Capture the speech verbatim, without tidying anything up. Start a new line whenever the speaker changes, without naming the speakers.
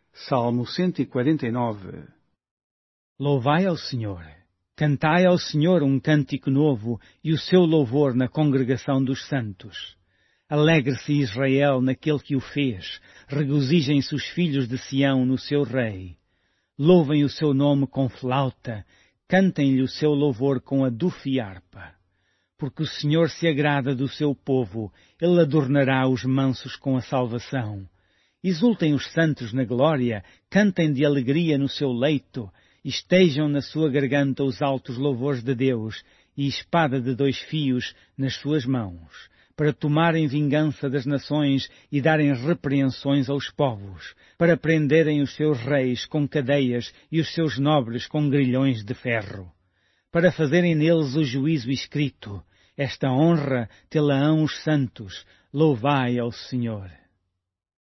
Salmo cento e quarenta e nove.
Louvai ao Senhor. Cantai ao Senhor um cântico novo e o seu louvor na congregação dos santos. Alegre-se Israel naquele que o fez, regozijem-se os filhos de Sião no seu rei. Louvem o seu nome com flauta, cantem-lhe o seu louvor com adufo e harpa. Porque o Senhor se agrada do seu povo, ele adornará os mansos com a salvação. Exultem os santos na glória, cantem de alegria no seu leito, estejam na sua garganta os altos louvores de Deus e espada de dois fios nas suas mãos, para tomarem vingança das nações e darem repreensões aos povos, para prenderem os seus reis com cadeias e os seus nobres com grilhões de ferro, para fazerem neles o juízo escrito. Esta honra tê-la-ão os santos, louvai ao Senhor.